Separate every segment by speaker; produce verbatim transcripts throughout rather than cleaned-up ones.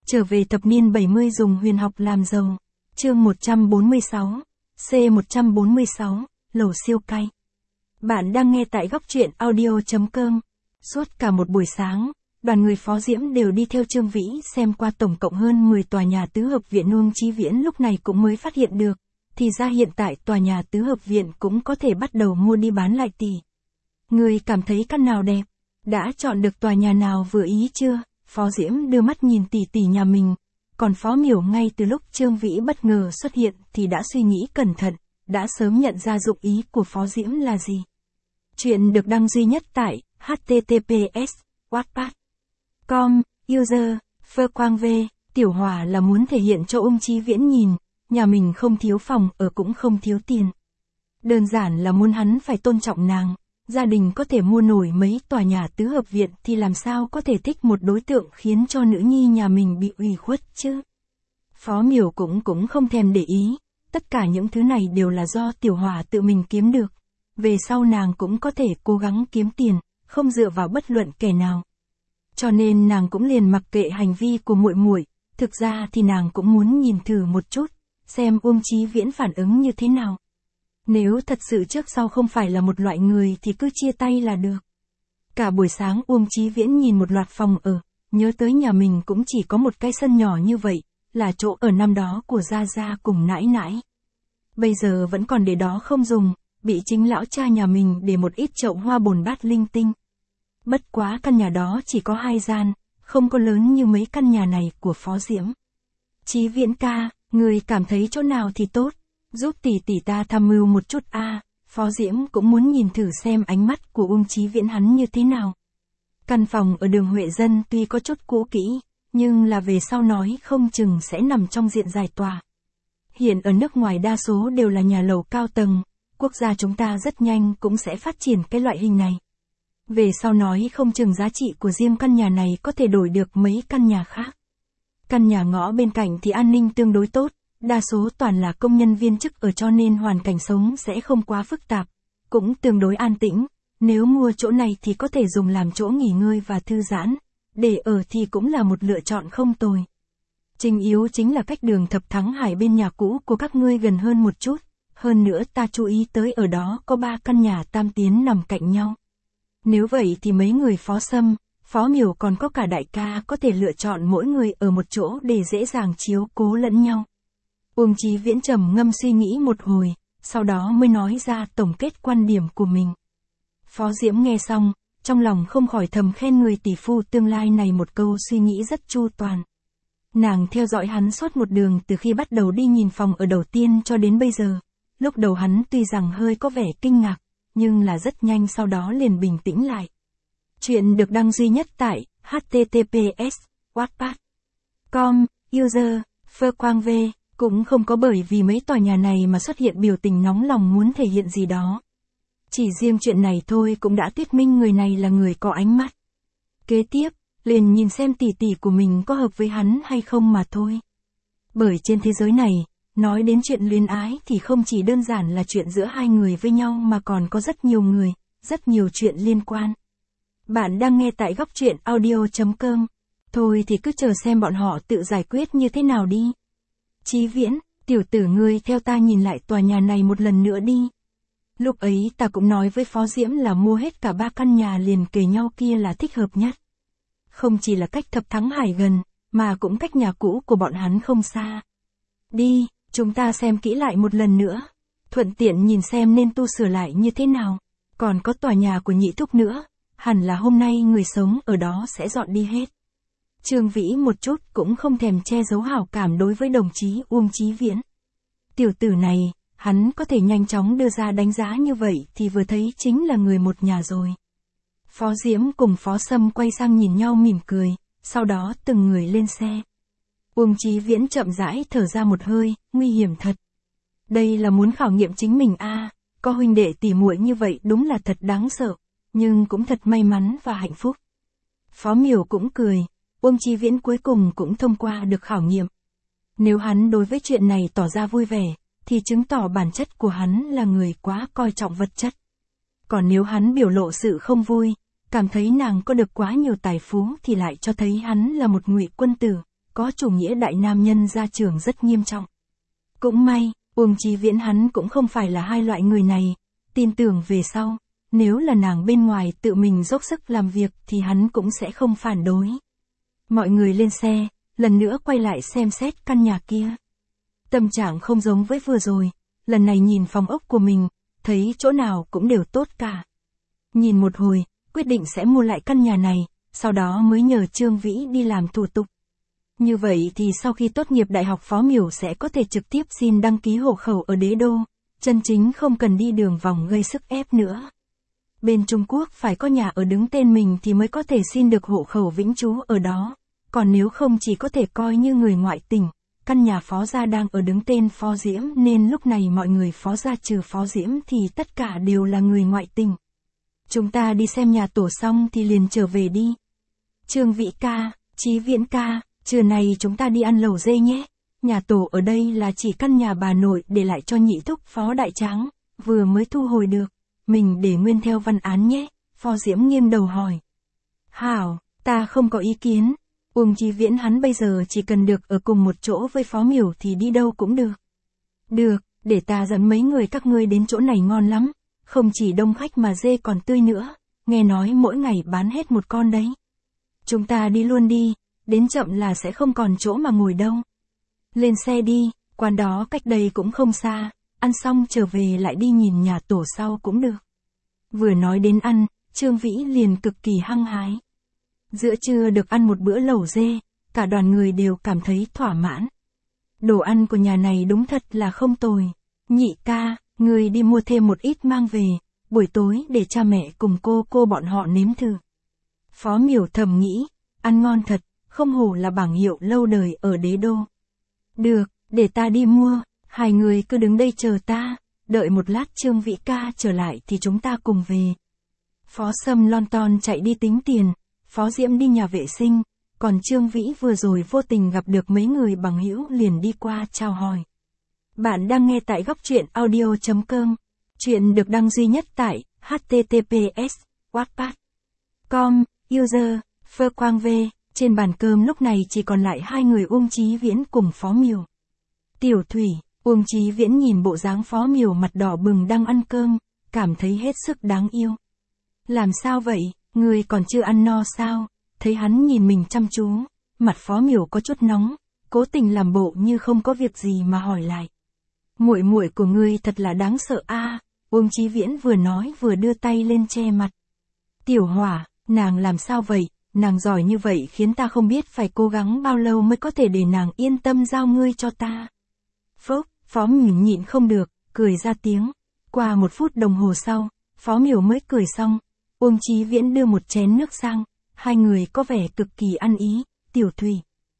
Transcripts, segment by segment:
Speaker 1: Trở về thập niên bảy mươi dùng huyền học làm giàu. Chương một trăm bốn mươi sáu. C một trăm bốn mươi sáu, lẩu siêu cay. Bạn đang nghe tại góc truyện audio chấm com. Suốt cả một buổi sáng, đoàn người Phó Diễm đều đi theo Trương Vĩ xem qua tổng cộng hơn mười tòa nhà tứ hợp viện. Uông Chí Viễn lúc này cũng mới phát hiện được, thì ra hiện tại tòa nhà tứ hợp viện cũng có thể bắt đầu mua đi bán lại tỷ. Người cảm thấy căn nào đẹp? Đã chọn được tòa nhà nào vừa ý chưa? Phó Diễm đưa mắt nhìn tỷ tỷ nhà mình, còn Phó Miểu ngay từ lúc Trương Vĩ bất ngờ xuất hiện thì đã suy nghĩ cẩn thận, đã sớm nhận ra dụng ý của Phó Diễm là gì. Chuyện được đăng duy nhất tại h t t p s wattpad chấm com, user, Phơ Quang V. Tiểu Hỏa là muốn thể hiện cho Uông Chí Viễn nhìn, nhà mình không thiếu phòng ở cũng không thiếu tiền. Đơn giản là muốn hắn phải tôn trọng nàng. Gia đình có thể mua nổi mấy tòa nhà tứ hợp viện thì làm sao có thể thích một đối tượng khiến cho nữ nhi nhà mình bị ủy khuất chứ. Phó Miểu cũng cũng không thèm để ý, tất cả những thứ này đều là do Tiểu Hỏa tự mình kiếm được. Về sau nàng cũng có thể cố gắng kiếm tiền, không dựa vào bất luận kẻ nào. Cho nên nàng cũng liền mặc kệ hành vi của muội muội, thực ra thì nàng cũng muốn nhìn thử một chút, xem Uông Chí Viễn phản ứng như thế nào. Nếu thật sự trước sau không phải là một loại người thì cứ chia tay là được. Cả buổi sáng Uông Chí Viễn nhìn một loạt phòng ở, nhớ tới nhà mình cũng chỉ có một cái sân nhỏ như vậy, là chỗ ở năm đó của Gia Gia cùng nãi nãi. Bây giờ vẫn còn để đó không dùng, bị chính lão cha nhà mình để một ít chậu hoa bồn bát linh tinh. Bất quá căn nhà đó chỉ có hai gian, không có lớn như mấy căn nhà này của Phó Diễm. Chí Viễn ca, người cảm thấy chỗ nào thì tốt? Giúp tỷ tỷ ta tham mưu một chút a. À, Phó Diễm cũng muốn nhìn thử xem ánh mắt của Uông Chí Viễn hắn như thế nào. Căn phòng ở đường Huệ Dân tuy có chút cũ kỹ, nhưng là về sau nói không chừng sẽ nằm trong diện giải tỏa. Hiện ở nước ngoài đa số đều là nhà lầu cao tầng, quốc gia chúng ta rất nhanh cũng sẽ phát triển cái loại hình này. Về sau nói không chừng giá trị của riêng căn nhà này có thể đổi được mấy căn nhà khác. Căn nhà ngõ bên cạnh thì an ninh tương đối tốt. Đa số toàn là công nhân viên chức ở cho nên hoàn cảnh sống sẽ không quá phức tạp, cũng tương đối an tĩnh. Nếu mua chỗ này thì có thể dùng làm chỗ nghỉ ngơi và thư giãn, để ở thì cũng là một lựa chọn không tồi. Chính yếu chính là cách đường Thập Thắng Hải bên nhà cũ của các ngươi gần hơn một chút, hơn nữa ta chú ý tới ở đó có ba căn nhà tam tiến nằm cạnh nhau. Nếu vậy thì mấy người Phó Sâm, Phó Miểu còn có cả đại ca có thể lựa chọn mỗi người ở một chỗ để dễ dàng chiếu cố lẫn nhau. Uông Chí Viễn trầm ngâm suy nghĩ một hồi, sau đó mới nói ra tổng kết quan điểm của mình. Phó Diễm nghe xong, trong lòng không khỏi thầm khen người tỷ phu tương lai này một câu suy nghĩ rất chu toàn. Nàng theo dõi hắn suốt một đường từ khi bắt đầu đi nhìn phòng ở đầu tiên cho đến bây giờ. Lúc đầu hắn tuy rằng hơi có vẻ kinh ngạc, nhưng là rất nhanh sau đó liền bình tĩnh lại. Chuyện được đăng duy nhất tại h t t p s wattpad chấm com, user, Phơ Quang V. Cũng không có bởi vì mấy tòa nhà này mà xuất hiện biểu tình nóng lòng muốn thể hiện gì đó. Chỉ riêng chuyện này thôi cũng đã thuyết minh người này là người có ánh mắt. Kế tiếp, liền nhìn xem tỷ tỷ của mình có hợp với hắn hay không mà thôi. Bởi trên thế giới này, nói đến chuyện luyến ái thì không chỉ đơn giản là chuyện giữa hai người với nhau mà còn có rất nhiều người, rất nhiều chuyện liên quan. Bạn đang nghe tại góc truyện audio chấm com. Thôi thì cứ chờ xem bọn họ tự giải quyết như thế nào đi. Chí Viễn, tiểu tử ngươi theo ta nhìn lại tòa nhà này một lần nữa đi. Lúc ấy ta cũng nói với Phó Diễm là mua hết cả ba căn nhà liền kề nhau kia là thích hợp nhất. Không chỉ là cách Thập Thắng Hải gần, mà cũng cách nhà cũ của bọn hắn không xa. Đi, chúng ta xem kỹ lại một lần nữa. Thuận tiện nhìn xem nên tu sửa lại như thế nào. Còn có tòa nhà của Nhị Thúc nữa, hẳn là hôm nay người sống ở đó sẽ dọn đi hết. Trương Vĩ một chút cũng không thèm che giấu hảo cảm đối với đồng chí Uông Chí Viễn. Tiểu tử này, hắn có thể nhanh chóng đưa ra đánh giá như vậy thì vừa thấy chính là người một nhà rồi. Phó Diễm cùng Phó Sâm quay sang nhìn nhau mỉm cười, sau đó từng người lên xe. Uông Chí Viễn chậm rãi thở ra một hơi, nguy hiểm thật. Đây là muốn khảo nghiệm chính mình a, à, có huynh đệ tỉ muội như vậy đúng là thật đáng sợ, nhưng cũng thật may mắn và hạnh phúc. Phó Miểu cũng cười. Uông Chí Viễn cuối cùng cũng thông qua được khảo nghiệm. Nếu hắn đối với chuyện này tỏ ra vui vẻ, thì chứng tỏ bản chất của hắn là người quá coi trọng vật chất. Còn nếu hắn biểu lộ sự không vui, cảm thấy nàng có được quá nhiều tài phú thì lại cho thấy hắn là một ngụy quân tử, có chủ nghĩa đại nam nhân ra trường rất nghiêm trọng. Cũng may, Uông Chí Viễn hắn cũng không phải là hai loại người này, tin tưởng về sau, nếu là nàng bên ngoài tự mình dốc sức làm việc thì hắn cũng sẽ không phản đối. Mọi người lên xe, lần nữa quay lại xem xét căn nhà kia. Tâm trạng không giống với vừa rồi, lần này nhìn phòng ốc của mình, thấy chỗ nào cũng đều tốt cả. Nhìn một hồi, quyết định sẽ mua lại căn nhà này, sau đó mới nhờ Trương Vĩ đi làm thủ tục. Như vậy thì sau khi tốt nghiệp đại học Phó Miểu sẽ có thể trực tiếp xin đăng ký hộ khẩu ở Đế Đô, chân chính không cần đi đường vòng gây sức ép nữa. Bên Trung Quốc phải có nhà ở đứng tên mình thì mới có thể xin được hộ khẩu vĩnh trú ở đó, còn nếu không chỉ có thể coi như người ngoại tỉnh. Căn nhà Phó gia đang ở đứng tên Phó Diễm nên lúc này mọi người Phó gia trừ Phó Diễm thì tất cả đều là người ngoại tỉnh. Chúng ta đi xem nhà tổ xong thì liền trở về đi. Trương Vĩ ca, Chí Viễn ca, trưa này chúng ta đi ăn lẩu dê nhé. Nhà tổ ở đây là chỉ căn nhà bà nội để lại cho nhị thúc Phó Đại Tráng, vừa mới thu hồi được. Mình để nguyên theo văn án nhé, Phó Diễm nghiêng đầu hỏi. Hảo, ta không có ý kiến. Uông Chí Viễn hắn bây giờ chỉ cần được ở cùng một chỗ với Phó Miểu thì đi đâu cũng được. Được, để ta dẫn mấy người các ngươi đến chỗ này ngon lắm, không chỉ đông khách mà dê còn tươi nữa, nghe nói mỗi ngày bán hết một con đấy. Chúng ta đi luôn đi, đến chậm là sẽ không còn chỗ mà ngồi đâu. Lên xe đi, quán đó cách đây cũng không xa, ăn xong trở về lại đi nhìn nhà tổ sau cũng được. Vừa nói đến ăn, Trương Vĩ liền cực kỳ hăng hái. Giữa trưa được ăn một bữa lẩu dê, cả đoàn người đều cảm thấy thỏa mãn. Đồ ăn của nhà này đúng thật là không tồi. Nhị ca, người đi mua thêm một ít mang về, buổi tối để cha mẹ cùng cô cô bọn họ nếm thử. Phó Miểu thầm nghĩ, ăn ngon thật, không hổ là bảng hiệu lâu đời ở Đế Đô. Được, để ta đi mua, hai người cứ đứng đây chờ ta, đợi một lát Trương Vĩ ca trở lại thì chúng ta cùng về. Phó Sâm lon ton chạy đi tính tiền. Phó Diễm đi nhà vệ sinh, còn Trương Vĩ vừa rồi vô tình gặp được mấy người bằng hữu liền đi qua chào hỏi. Bạn đang nghe tại góc truyện audio chấm com. Chuyện được đăng duy nhất tại h t t p s wattpad chấm com, user, Phơ Quang V. Trên bàn cơm lúc này chỉ còn lại hai người Uông Chí Viễn cùng Phó Miểu. Tiểu Thủy, Uông Chí Viễn nhìn bộ dáng Phó Miểu mặt đỏ bừng đang ăn cơm, cảm thấy hết sức đáng yêu. Làm sao vậy? Người còn chưa ăn no sao? Thấy hắn nhìn mình chăm chú, mặt Phó Miểu có chút nóng, cố tình làm bộ như không có việc gì mà hỏi lại. Muội muội của ngươi thật là đáng sợ a. À, Uông Chí Viễn vừa nói vừa đưa tay lên che mặt. Tiểu Hỏa, nàng làm sao vậy? Nàng giỏi như vậy khiến ta không biết phải cố gắng bao lâu mới có thể để nàng yên tâm giao ngươi cho ta. Phốc, Phó Miểu nhịn không được, cười ra tiếng. Qua một phút đồng hồ sau, Phó Miểu mới cười xong. Uông Chí Viễn đưa một chén nước sang, hai người có vẻ cực kỳ ăn ý. Tiểu Thủy,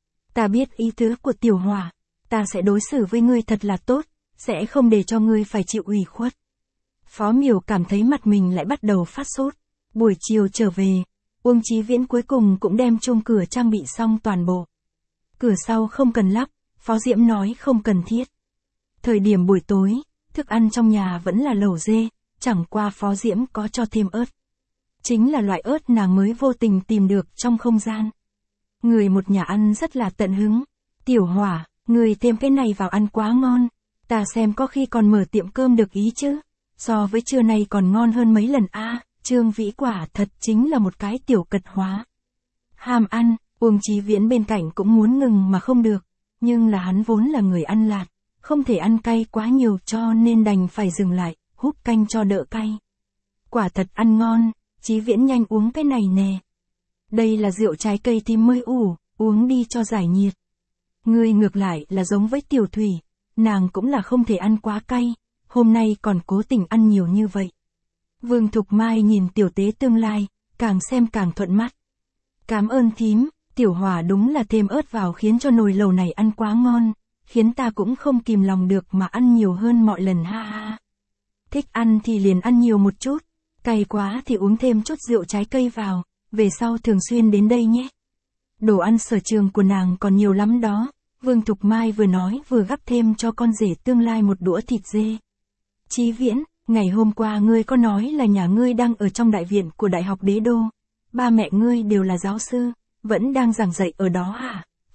Speaker 1: ta biết ý tứ của Tiểu Hỏa, ta sẽ đối xử với ngươi thật là tốt, sẽ không để cho ngươi phải chịu ủy khuất. Phó Miểu cảm thấy mặt mình lại bắt đầu phát sốt. Buổi chiều trở về, Uông Chí Viễn cuối cùng cũng đem chuông cửa trang bị xong toàn bộ. Cửa sau không cần lắp, Phó Diễm nói không cần thiết. Thời điểm buổi tối, thức ăn trong nhà vẫn là lẩu dê, chẳng qua Phó Diễm có cho thêm ớt. Chính là loại ớt nàng mới vô tình tìm được trong không gian. Người một nhà ăn rất là tận hứng. Tiểu Hỏa, người thêm cái này vào ăn quá ngon. Ta xem có khi còn mở tiệm cơm được ý chứ. So với trưa nay còn ngon hơn mấy lần a. À, Trương Vĩ quả thật chính là một cái tiểu cật hóa. Ham ăn, Uông Chí Viễn bên cạnh cũng muốn ngừng mà không được. Nhưng là hắn vốn là người ăn lạt, không thể ăn cay quá nhiều cho nên đành phải dừng lại, húp canh cho đỡ cay. Quả thật ăn ngon. Chí Viễn nhanh uống cái này nè. Đây là rượu trái cây thì mới ủ, uống đi cho giải nhiệt. Ngươi ngược lại là giống với Tiểu Thủy, nàng cũng là không thể ăn quá cay, hôm nay còn cố tình ăn nhiều như vậy. Vương Thục Mai nhìn tiểu tế tương lai, càng xem càng thuận mắt. Cảm ơn thím, Tiểu Hỏa đúng là thêm ớt vào khiến cho nồi lẩu này ăn quá ngon, khiến ta cũng không kìm lòng được mà ăn nhiều hơn mọi lần ha ha. Thích ăn thì liền ăn nhiều một chút. Cay quá thì uống thêm chút rượu trái cây vào, về sau thường xuyên đến đây nhé. Đồ ăn sở trường của nàng còn nhiều lắm đó. Vương Thục Mai vừa nói vừa gắp thêm cho con rể tương lai một đũa thịt dê. Chí Viễn, ngày hôm qua ngươi có nói là nhà ngươi đang ở trong đại viện của Đại học Đế Đô. Ba mẹ ngươi đều là giáo sư, vẫn đang giảng dạy ở đó hả?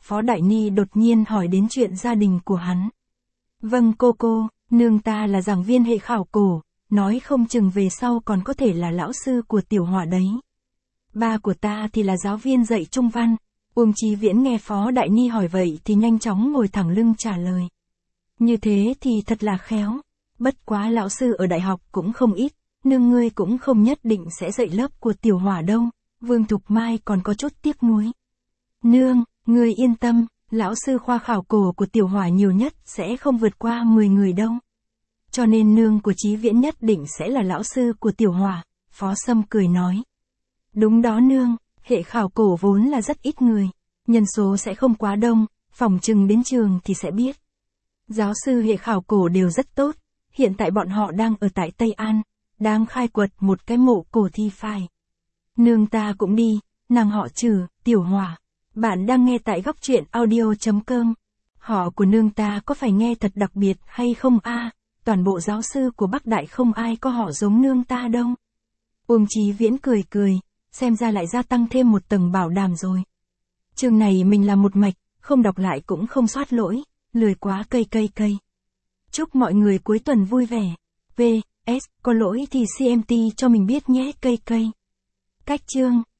Speaker 1: Phó Đại Ni đột nhiên hỏi đến chuyện gia đình của hắn. Vâng cô cô, nương ta là giảng viên hệ khảo cổ, nói không chừng về sau còn có thể là lão sư của Tiểu Hỏa đấy. Ba của ta thì là giáo viên dạy Trung văn. Uông Chí Viễn nghe Phó Đại Ni hỏi vậy thì nhanh chóng ngồi thẳng lưng trả lời. Như thế thì thật là khéo. Bất quá lão sư ở đại học cũng không ít, nương ngươi cũng không nhất định sẽ dạy lớp của Tiểu Hỏa đâu. Vương Thục Mai còn có chút tiếc nuối. Nương, ngươi yên tâm, lão sư khoa khảo cổ của Tiểu Hỏa nhiều nhất sẽ không vượt qua mười người đâu. Cho nên nương của Chí Viễn nhất định sẽ là lão sư của Tiểu Hỏa, Phó Sâm cười nói. Đúng đó nương, hệ khảo cổ vốn là rất ít người, nhân số sẽ không quá đông, phỏng chừng đến trường thì sẽ biết. Giáo sư hệ khảo cổ đều rất tốt, hiện tại bọn họ đang ở tại Tây An, đang khai quật một cái mộ cổ thi phai. Nương ta cũng đi, nàng họ Trừ, Tiểu Hỏa. Bạn đang nghe tại góc truyện audio.com. Họ của nương ta có phải nghe thật đặc biệt hay không a? Toàn bộ giáo sư của Bắc Đại không ai có họ giống nương ta đâu. Uông Chí Viễn cười cười, xem ra lại gia tăng thêm một tầng bảo đảm rồi. Chương này mình làm một mạch, không đọc lại cũng không soát lỗi, lười quá cây cây cây. Chúc mọi người cuối tuần vui vẻ. pê ét, có lỗi thì xê em tê cho mình biết nhé cây cây. Cách chương